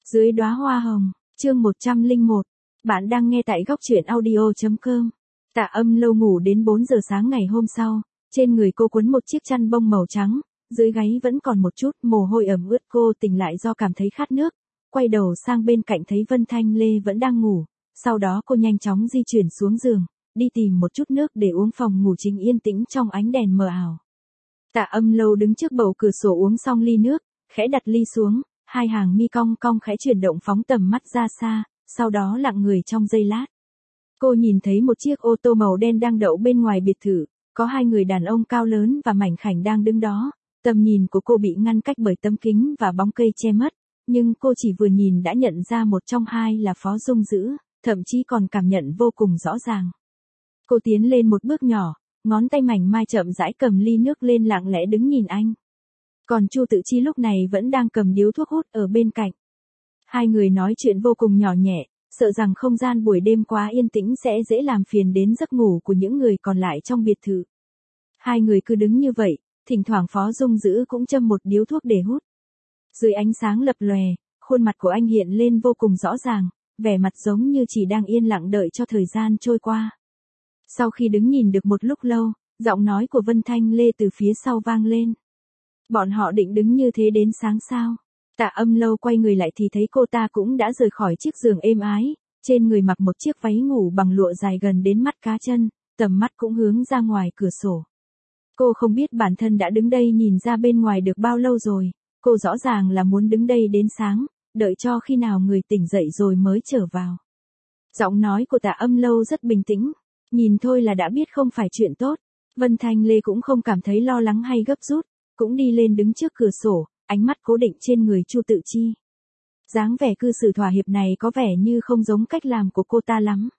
Dưới đóa hoa hồng, chương 101. Bạn đang nghe tại góc truyện audio.com. Tạ Âm Lâu ngủ đến 4 giờ sáng ngày hôm sau, trên người cô quấn một chiếc chăn bông màu trắng, dưới gáy vẫn còn một chút mồ hôi ẩm ướt. Cô tỉnh lại do cảm thấy khát nước, quay đầu sang bên cạnh thấy Vân Thanh Lê vẫn đang ngủ, sau đó cô nhanh chóng di chuyển xuống giường, đi tìm một chút nước để uống. Phòng ngủ chính yên tĩnh trong ánh đèn mờ ảo. Tạ Âm Lâu đứng trước bầu cửa sổ uống xong ly nước, khẽ đặt ly xuống, hai hàng mi cong cong khẽ chuyển động phóng tầm mắt ra xa, sau đó lặng người trong giây lát. Cô nhìn thấy một chiếc ô tô màu đen đang đậu bên ngoài biệt thự, có hai người đàn ông cao lớn và mảnh khảnh đang đứng đó. Tầm nhìn của cô bị ngăn cách bởi tấm kính và bóng cây che mất, nhưng cô chỉ vừa nhìn đã nhận ra một trong hai là Phó Dung Dữ, thậm chí còn cảm nhận vô cùng rõ ràng. Cô tiến lên một bước nhỏ, ngón tay mảnh mai chậm rãi cầm ly nước lên, lặng lẽ đứng nhìn anh. Còn Chu Tự Chi lúc này vẫn đang cầm điếu thuốc hút ở bên cạnh. Hai người nói chuyện vô cùng nhỏ nhẹ, sợ rằng không gian buổi đêm quá yên tĩnh sẽ dễ làm phiền đến giấc ngủ của những người còn lại trong biệt thự. Hai người cứ đứng như vậy, thỉnh thoảng Phó Dung Dữ cũng châm một điếu thuốc để hút. Dưới ánh sáng lập lòe, khuôn mặt của anh hiện lên vô cùng rõ ràng, vẻ mặt giống như chỉ đang yên lặng đợi cho thời gian trôi qua. Sau khi đứng nhìn được một lúc lâu, giọng nói của Vân Thanh Lê từ phía sau vang lên. Bọn họ định đứng như thế đến sáng sao? Tạ Âm Lâu quay người lại thì thấy cô ta cũng đã rời khỏi chiếc giường êm ái, trên người mặc một chiếc váy ngủ bằng lụa dài gần đến mắt cá chân, tầm mắt cũng hướng ra ngoài cửa sổ. Cô không biết bản thân đã đứng đây nhìn ra bên ngoài được bao lâu rồi, cô rõ ràng là muốn đứng đây đến sáng, đợi cho khi nào người tỉnh dậy rồi mới trở vào. Giọng nói của Tạ Âm Lâu rất bình tĩnh, nhìn thôi là đã biết không phải chuyện tốt. Vân Thanh Lê cũng không cảm thấy lo lắng hay gấp rút, cũng đi lên đứng trước cửa sổ, ánh mắt cố định trên người Chu Tự Chi. Dáng vẻ cư xử thỏa hiệp này có vẻ như không giống cách làm của cô ta lắm.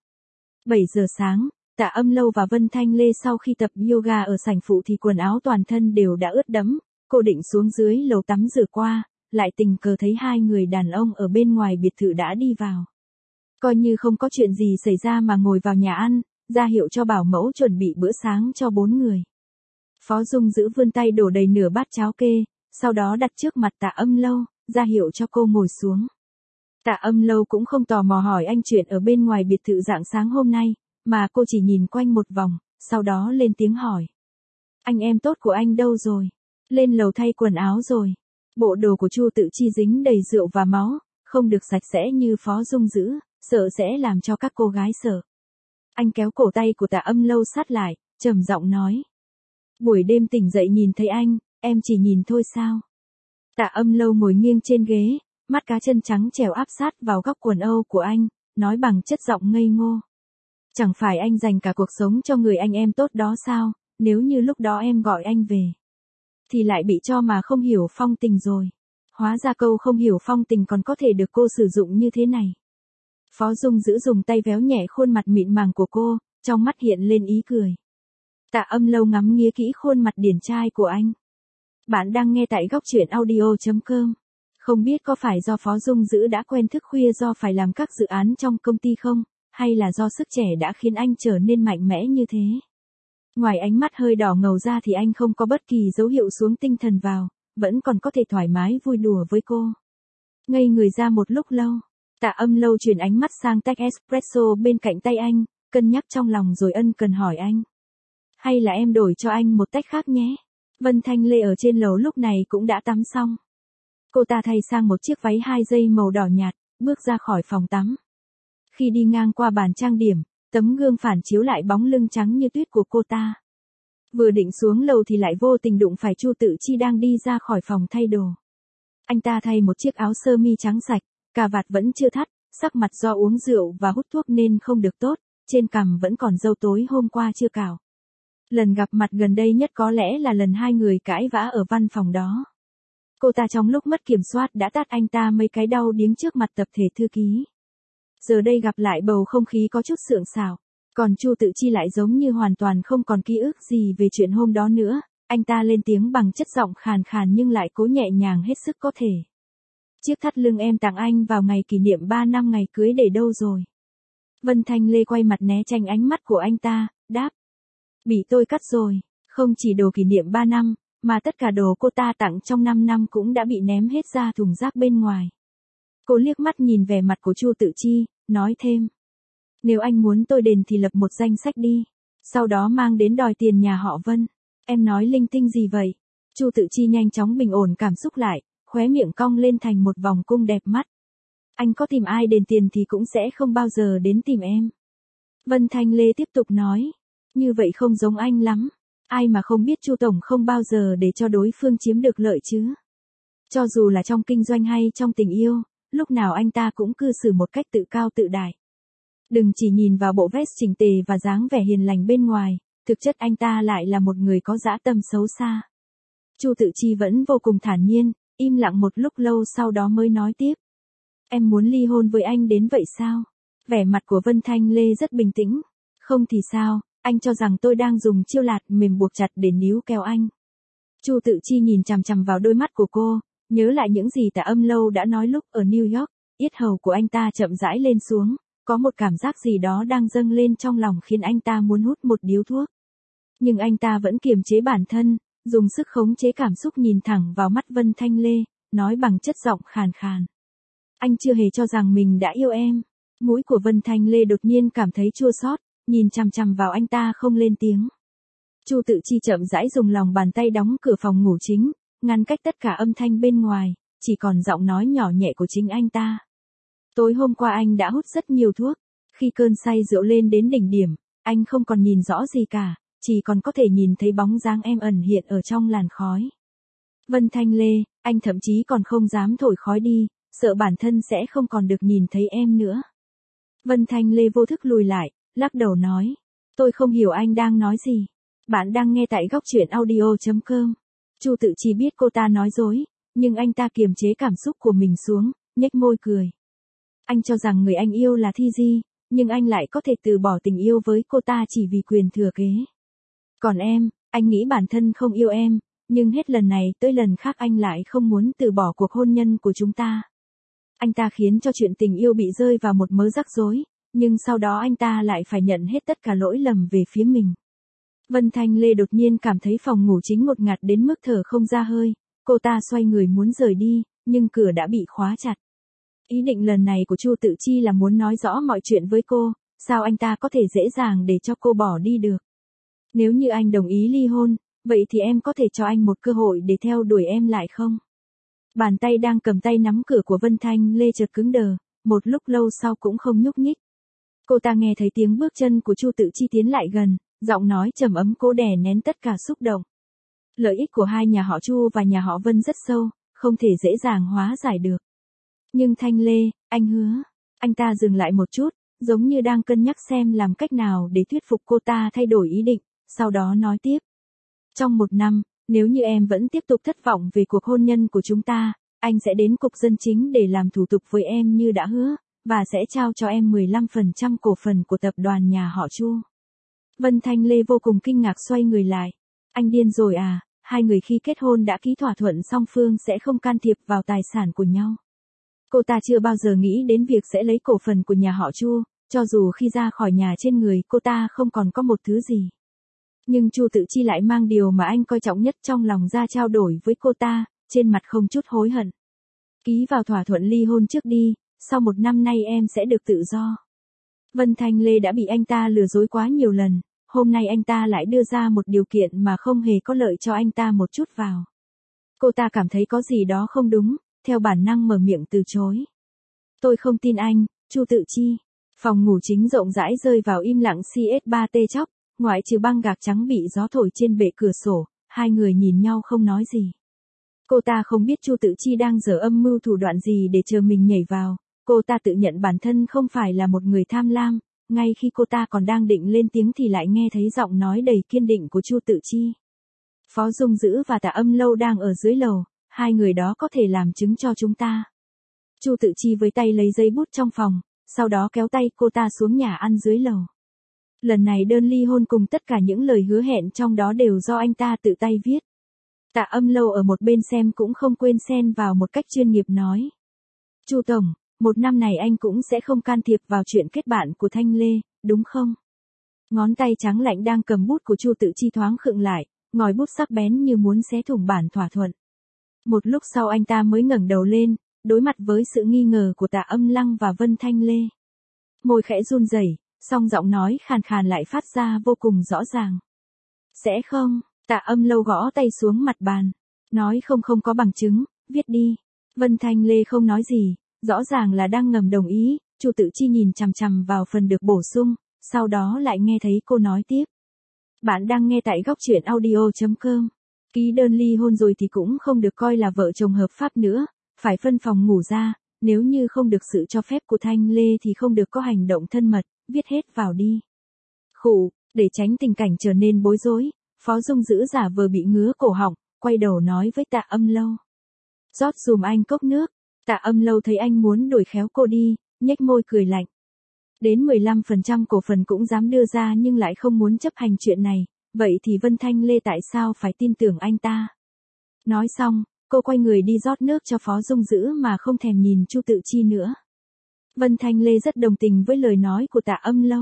7 giờ sáng, Tạ Âm Lâu và Vân Thanh Lê sau khi tập yoga ở sảnh phụ thì quần áo toàn thân đều đã ướt đẫm. Cô định xuống dưới lầu tắm rửa qua, lại tình cờ thấy hai người đàn ông ở bên ngoài biệt thự đã đi vào. Coi như không có chuyện gì xảy ra mà ngồi vào nhà ăn, ra hiệu cho bảo mẫu chuẩn bị bữa sáng cho 4 người. Phó Dung Dữ vươn tay đổ đầy nửa bát cháo kê, sau đó đặt trước mặt Tạ Âm Lâu, ra hiệu cho cô ngồi xuống. Tạ Âm Lâu cũng không tò mò hỏi anh chuyện ở bên ngoài biệt thự rạng sáng hôm nay, mà cô chỉ nhìn quanh một vòng, sau đó lên tiếng hỏi. Anh em tốt của anh đâu rồi? Lên lầu thay quần áo rồi. Bộ đồ của Chu Tự Chi dính đầy rượu và máu, không được sạch sẽ như Phó Dung Dữ, sợ sẽ làm cho các cô gái sợ. Anh kéo cổ tay của Tạ Âm Lâu sát lại, trầm giọng nói. Buổi đêm tỉnh dậy nhìn thấy anh, em chỉ nhìn thôi sao? Tạ Âm Lâu ngồi nghiêng trên ghế, mắt cá chân trắng trẻo áp sát vào góc quần âu của anh, nói bằng chất giọng ngây ngô. Chẳng phải anh dành cả cuộc sống cho người anh em tốt đó sao, nếu như lúc đó em gọi anh về, thì lại bị cho mà không hiểu phong tình rồi. Hóa ra câu không hiểu phong tình còn có thể được cô sử dụng như thế này. Phó Dung Dữ dùng tay véo nhẹ khuôn mặt mịn màng của cô, trong mắt hiện lên ý cười. Tạ Âm Lâu ngắm nghía kỹ khuôn mặt điển trai của anh. Bạn đang nghe tại góc truyện audio.com. Không biết có phải do Phó Dung Dữ đã quen thức khuya do phải làm các dự án trong công ty không, hay là do sức trẻ đã khiến anh trở nên mạnh mẽ như thế. Ngoài ánh mắt hơi đỏ ngầu ra thì anh không có bất kỳ dấu hiệu xuống tinh thần vào, vẫn còn có thể thoải mái vui đùa với cô. Ngây người ra một lúc lâu, Tạ Âm Lâu chuyển ánh mắt sang tách espresso bên cạnh tay anh, cân nhắc trong lòng rồi ân cần hỏi anh. Hay là em đổi cho anh một tách khác nhé. Vân Thanh Lê ở trên lầu lúc này cũng đã tắm xong. Cô ta thay sang một chiếc váy 2 dây màu đỏ nhạt, bước ra khỏi phòng tắm. Khi đi ngang qua bàn trang điểm, tấm gương phản chiếu lại bóng lưng trắng như tuyết của cô ta. Vừa định xuống lầu thì lại vô tình đụng phải Chu Tự Chi đang đi ra khỏi phòng thay đồ. Anh ta thay một chiếc áo sơ mi trắng sạch, cà vạt vẫn chưa thắt, sắc mặt do uống rượu và hút thuốc nên không được tốt, trên cằm vẫn còn râu tối hôm qua chưa cạo. Lần gặp mặt gần đây nhất có lẽ là lần hai người cãi vã ở văn phòng đó. Cô ta trong lúc mất kiểm soát đã tát anh ta mấy cái đau điếng trước mặt tập thể thư ký. Giờ đây gặp lại bầu không khí có chút sượng sảo, còn Chu Tự Chi lại giống như hoàn toàn không còn ký ức gì về chuyện hôm đó nữa. Anh ta lên tiếng bằng chất giọng khàn khàn nhưng lại cố nhẹ nhàng hết sức có thể. Chiếc thắt lưng em tặng anh vào ngày kỷ niệm 3 năm ngày cưới để đâu rồi? Vân Thanh Lê quay mặt né tránh ánh mắt của anh ta, đáp. Bị tôi cắt rồi, không chỉ đồ kỷ niệm 3 năm, mà tất cả đồ cô ta tặng trong 5 năm cũng đã bị ném hết ra thùng rác bên ngoài. Cô liếc mắt nhìn vẻ mặt của Chu Tự Chi, nói thêm. Nếu anh muốn tôi đền thì lập một danh sách đi. Sau đó mang đến đòi tiền nhà họ Vân. Em nói linh tinh gì vậy? Chu Tự Chi nhanh chóng bình ổn cảm xúc lại, khóe miệng cong lên thành một vòng cung đẹp mắt. Anh có tìm ai đền tiền thì cũng sẽ không bao giờ đến tìm em. Vân Thanh Lê tiếp tục nói. Như vậy không giống anh lắm. Ai mà không biết Chu Tổng không bao giờ để cho đối phương chiếm được lợi chứ. Cho dù là trong kinh doanh hay trong tình yêu, lúc nào anh ta cũng cư xử một cách tự cao tự đại. Đừng chỉ nhìn vào bộ vest chỉnh tề và dáng vẻ hiền lành bên ngoài, thực chất anh ta lại là một người có dã tâm xấu xa. Chu Tự Chi vẫn vô cùng thản nhiên, im lặng một lúc lâu sau đó mới nói tiếp. Em muốn ly hôn với anh đến vậy sao? Vẻ mặt của Vân Thanh Lê rất bình tĩnh. Không thì sao, anh cho rằng tôi đang dùng chiêu lạt mềm buộc chặt để níu kéo anh. Chu Tự Chi nhìn chằm chằm vào đôi mắt của cô, nhớ lại những gì Tạ Âm Lâu đã nói lúc ở New York, yết hầu của anh ta chậm rãi lên xuống, có một cảm giác gì đó đang dâng lên trong lòng khiến anh ta muốn hút một điếu thuốc. Nhưng anh ta vẫn kiềm chế bản thân, dùng sức khống chế cảm xúc nhìn thẳng vào mắt Vân Thanh Lê, nói bằng chất giọng khàn khàn. Anh chưa hề cho rằng mình đã yêu em. Mũi của Vân Thanh Lê đột nhiên cảm thấy chua xót, nhìn chằm chằm vào anh ta không lên tiếng. Chu Tự Chi chậm rãi dùng lòng bàn tay đóng cửa phòng ngủ chính, ngăn cách tất cả âm thanh bên ngoài, chỉ còn giọng nói nhỏ nhẹ của chính anh ta. Tối hôm qua anh đã hút rất nhiều thuốc, khi cơn say rượu lên đến đỉnh điểm, anh không còn nhìn rõ gì cả, chỉ còn có thể nhìn thấy bóng dáng em ẩn hiện ở trong làn khói. Vân Thanh Lê, anh thậm chí còn không dám thổi khói đi, sợ bản thân sẽ không còn được nhìn thấy em nữa. Vân Thanh Lê vô thức lùi lại, lắc đầu nói. Tôi không hiểu anh đang nói gì. Bạn đang nghe tại góc truyện audio.com. Chu Tự Chi biết cô ta nói dối, nhưng anh ta kiềm chế cảm xúc của mình xuống, nhếch môi cười. Anh cho rằng người anh yêu là Thi Di, nhưng anh lại có thể từ bỏ tình yêu với cô ta chỉ vì quyền thừa kế. Còn em, anh nghĩ bản thân không yêu em, nhưng hết lần này tới lần khác anh lại không muốn từ bỏ cuộc hôn nhân của chúng ta. Anh ta khiến cho chuyện tình yêu bị rơi vào một mớ rắc rối, nhưng sau đó anh ta lại phải nhận hết tất cả lỗi lầm về phía mình. Vân Thanh Lê đột nhiên cảm thấy phòng ngủ chính ngột ngạt đến mức thở không ra hơi, cô ta xoay người muốn rời đi, nhưng cửa đã bị khóa chặt. Ý định lần này của Chu Tự Chi là muốn nói rõ mọi chuyện với cô, sao anh ta có thể dễ dàng để cho cô bỏ đi được. Nếu như anh đồng ý ly hôn, vậy thì em có thể cho anh một cơ hội để theo đuổi em lại không? Bàn tay đang cầm tay nắm cửa của Vân Thanh Lê chợt cứng đờ, một lúc lâu sau cũng không nhúc nhích. Cô ta nghe thấy tiếng bước chân của Chu Tự Chi tiến lại gần, giọng nói trầm ấm cố đè nén tất cả xúc động. Lợi ích của hai nhà họ Chu và nhà họ Vân rất sâu, không thể dễ dàng hóa giải được. Nhưng Thanh Lê, anh hứa. Anh ta dừng lại một chút, giống như đang cân nhắc xem làm cách nào để thuyết phục cô ta thay đổi ý định, sau đó nói tiếp. Trong 1 năm, nếu như em vẫn tiếp tục thất vọng về cuộc hôn nhân của chúng ta, anh sẽ đến cục dân chính để làm thủ tục với em như đã hứa, và sẽ trao cho em 15% cổ phần của tập đoàn nhà họ Chu. Vân Thanh Lê vô cùng kinh ngạc xoay người lại. Anh điên rồi à, hai người khi kết hôn đã ký thỏa thuận song phương sẽ không can thiệp vào tài sản của nhau. Cô ta chưa bao giờ nghĩ đến việc sẽ lấy cổ phần của nhà họ Chu, cho dù khi ra khỏi nhà trên người cô ta không còn có một thứ gì. Nhưng Chu Tự Chi lại mang điều mà anh coi trọng nhất trong lòng ra trao đổi với cô ta, trên mặt không chút hối hận. Ký vào thỏa thuận ly hôn trước đi, sau 1 năm nay em sẽ được tự do. Vân Thanh Lê đã bị anh ta lừa dối quá nhiều lần, hôm nay anh ta lại đưa ra một điều kiện mà không hề có lợi cho anh ta một chút vào. Cô ta cảm thấy có gì đó không đúng, theo bản năng mở miệng từ chối. Tôi không tin anh, Chu Tự Chi. Phòng ngủ chính rộng rãi rơi vào im lặng CS3T chóc, ngoại trừ băng gạc trắng bị gió thổi trên bệ cửa sổ, hai người nhìn nhau không nói gì. Cô ta không biết Chu Tự Chi đang giở âm mưu thủ đoạn gì để chờ mình nhảy vào, cô ta tự nhận bản thân không phải là một người tham lam, ngay khi cô ta còn đang định lên tiếng thì lại nghe thấy giọng nói đầy kiên định của Chu Tự Chi. Phó Dung Dữ và Tạ Âm Lâu đang ở dưới lầu, hai người đó có thể làm chứng cho chúng ta. Chu Tự Chi với tay lấy giấy bút trong phòng, sau đó kéo tay cô ta xuống nhà ăn dưới lầu. Lần này đơn ly hôn cùng tất cả những lời hứa hẹn trong đó đều do anh ta tự tay viết. Tạ Âm Lâu ở một bên xem cũng không quên xen vào một cách chuyên nghiệp nói. Chu Tổng, 1 năm này anh cũng sẽ không can thiệp vào chuyện kết bạn của Thanh Lê, đúng không? Ngón tay trắng lạnh đang cầm bút của Chu Tự Chi thoáng khựng lại, ngòi bút sắc bén như muốn xé thủng bản thỏa thuận. Một lúc sau anh ta mới ngẩng đầu lên, đối mặt với sự nghi ngờ của Tạ Âm Lăng và Vân Thanh Lê. Môi khẽ run rẩy, song giọng nói khàn khàn lại phát ra vô cùng rõ ràng. Sẽ không, Tạ Âm Lâu gõ tay xuống mặt bàn. Nói không có bằng chứng, viết đi. Vân Thanh Lê không nói gì, rõ ràng là đang ngầm đồng ý. Chu Tự Chi nhìn chằm chằm vào phần được bổ sung, sau đó lại nghe thấy cô nói tiếp. Bạn đang nghe tại góc truyện audio.com. Ký đơn ly hôn rồi thì cũng không được coi là vợ chồng hợp pháp nữa, phải phân phòng ngủ ra, nếu như không được sự cho phép của Thanh Lê thì không được có hành động thân mật, viết hết vào đi. Khụ, để tránh tình cảnh trở nên bối rối, Phó Dung Dữ giả vờ bị ngứa cổ họng, quay đầu nói với Tạ Âm Lâu. Rót dùm anh cốc nước. Tạ Âm Lâu thấy anh muốn đuổi khéo cô đi, nhếch môi cười lạnh. Đến 15% cổ phần cũng dám đưa ra nhưng lại không muốn chấp hành chuyện này, vậy thì Vân Thanh Lê tại sao phải tin tưởng anh ta? Nói xong, cô quay người đi rót nước cho Phó Dung Dữ mà không thèm nhìn Chu Tự Chi nữa. Vân Thanh Lê rất đồng tình với lời nói của Tạ Âm Lâu.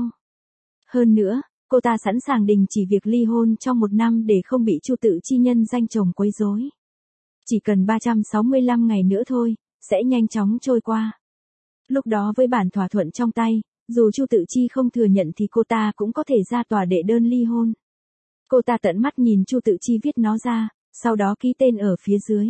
Hơn nữa, cô ta sẵn sàng đình chỉ việc ly hôn trong 1 năm để không bị Chu Tự Chi nhân danh chồng quấy rối. Chỉ cần 365 ngày nữa thôi, sẽ nhanh chóng trôi qua. Lúc đó với bản thỏa thuận trong tay, dù Chu Tự Chi không thừa nhận thì cô ta cũng có thể ra tòa đệ đơn ly hôn. Cô ta tận mắt nhìn Chu Tự Chi viết nó ra, sau đó ký tên ở phía dưới.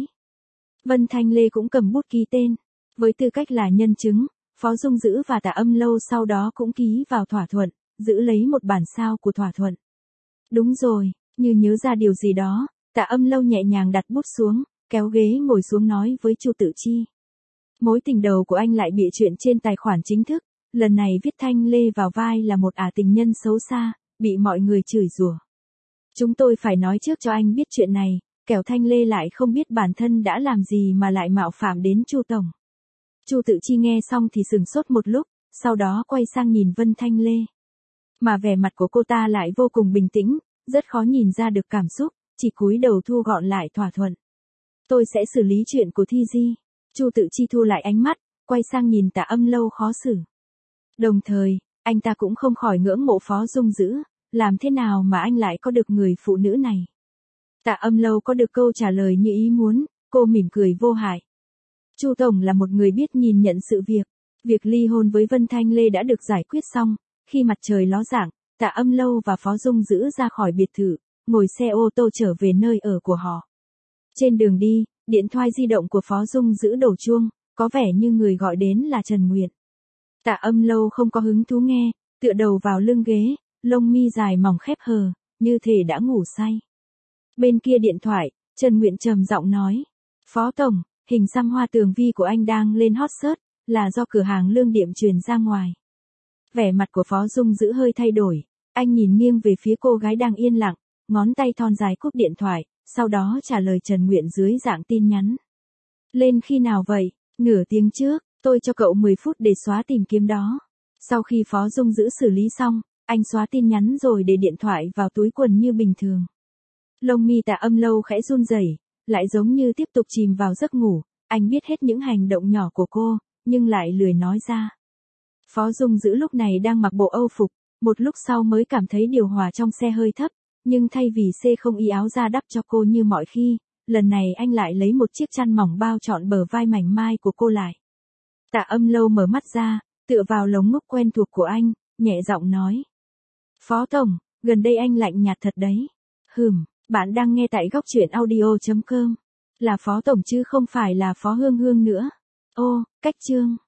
Vân Thanh Lê cũng cầm bút ký tên. Với tư cách là nhân chứng, Phó Dung Dữ và Tạ Âm Lâu sau đó cũng ký vào thỏa thuận, giữ lấy một bản sao của thỏa thuận. Đúng rồi, như nhớ ra điều gì đó, Tạ Âm Lâu nhẹ nhàng đặt bút xuống, kéo ghế ngồi xuống nói với Chu Tự Chi. Mối tình đầu của anh lại bịa chuyện trên tài khoản chính thức, lần này viết Thanh Lê vào vai là một ả tình nhân xấu xa, bị mọi người chửi rủa. Chúng tôi phải nói trước cho anh biết chuyện này, kẻo Thanh Lê lại không biết bản thân đã làm gì mà lại mạo phạm đến Chu tổng. Chu Tự Chi nghe xong thì sửng sốt một lúc, sau đó quay sang nhìn Vân Thanh Lê. Mà vẻ mặt của cô ta lại vô cùng bình tĩnh, rất khó nhìn ra được cảm xúc, chỉ cúi đầu thu gọn lại thỏa thuận. Tôi sẽ xử lý chuyện của Thi Di. Chu Tự Chi thu lại ánh mắt, quay sang nhìn Tạ Âm Lâu khó xử. Đồng thời, anh ta cũng không khỏi ngưỡng mộ Phó Dung Dữ, làm thế nào mà anh lại có được người phụ nữ này. Tạ Âm Lâu có được câu trả lời như ý muốn, cô mỉm cười vô hại. Chu tổng là một người biết nhìn nhận sự việc. Việc ly hôn với Vân Thanh Lê đã được giải quyết xong, khi mặt trời ló dạng, Tạ Âm Lâu và Phó Dung Dữ ra khỏi biệt thự, ngồi xe ô tô trở về nơi ở của họ. Trên đường đi, điện thoại di động của Phó Dung Dữ đổ chuông, có vẻ như người gọi đến là Trần Nguyệt. Tạ Âm Lâu không có hứng thú nghe, tựa đầu vào lưng ghế, lông mi dài mỏng khép hờ, như thể đã ngủ say. Bên kia điện thoại, Trần Nguyệt trầm giọng nói. Phó tổng, hình xăm hoa tường vi của anh đang lên hot search, là do cửa hàng Lương Điệm truyền ra ngoài. Vẻ mặt của Phó Dung Dữ hơi thay đổi, anh nhìn nghiêng về phía cô gái đang yên lặng, ngón tay thon dài cúp điện thoại, sau đó trả lời Trần Nguyệt dưới dạng tin nhắn. Lên khi nào vậy? Nửa tiếng trước, tôi cho cậu 10 phút để xóa tìm kiếm đó. Sau khi Phó Dung Dữ xử lý xong, anh xóa tin nhắn rồi để điện thoại vào túi quần như bình thường. Lông mi Tạ Âm Lâu khẽ run rẩy, lại giống như tiếp tục chìm vào giấc ngủ, anh biết hết những hành động nhỏ của cô, nhưng lại lười nói ra. Phó Dung Dữ lúc này đang mặc bộ Âu phục, một lúc sau mới cảm thấy điều hòa trong xe hơi thấp, nhưng thay vì không y áo ra đắp cho cô như mọi khi, lần này anh lại lấy một chiếc chăn mỏng bao trọn bờ vai mảnh mai của cô lại. Tạ Âm Lâu mở mắt ra, tựa vào lồng ngực quen thuộc của anh, nhẹ giọng nói. Phó tổng, gần đây anh lạnh nhạt thật đấy. Bạn đang nghe tại góc truyện audio.com. Là Phó tổng chứ không phải là Phó Hương Hương nữa. Ô, cách chương.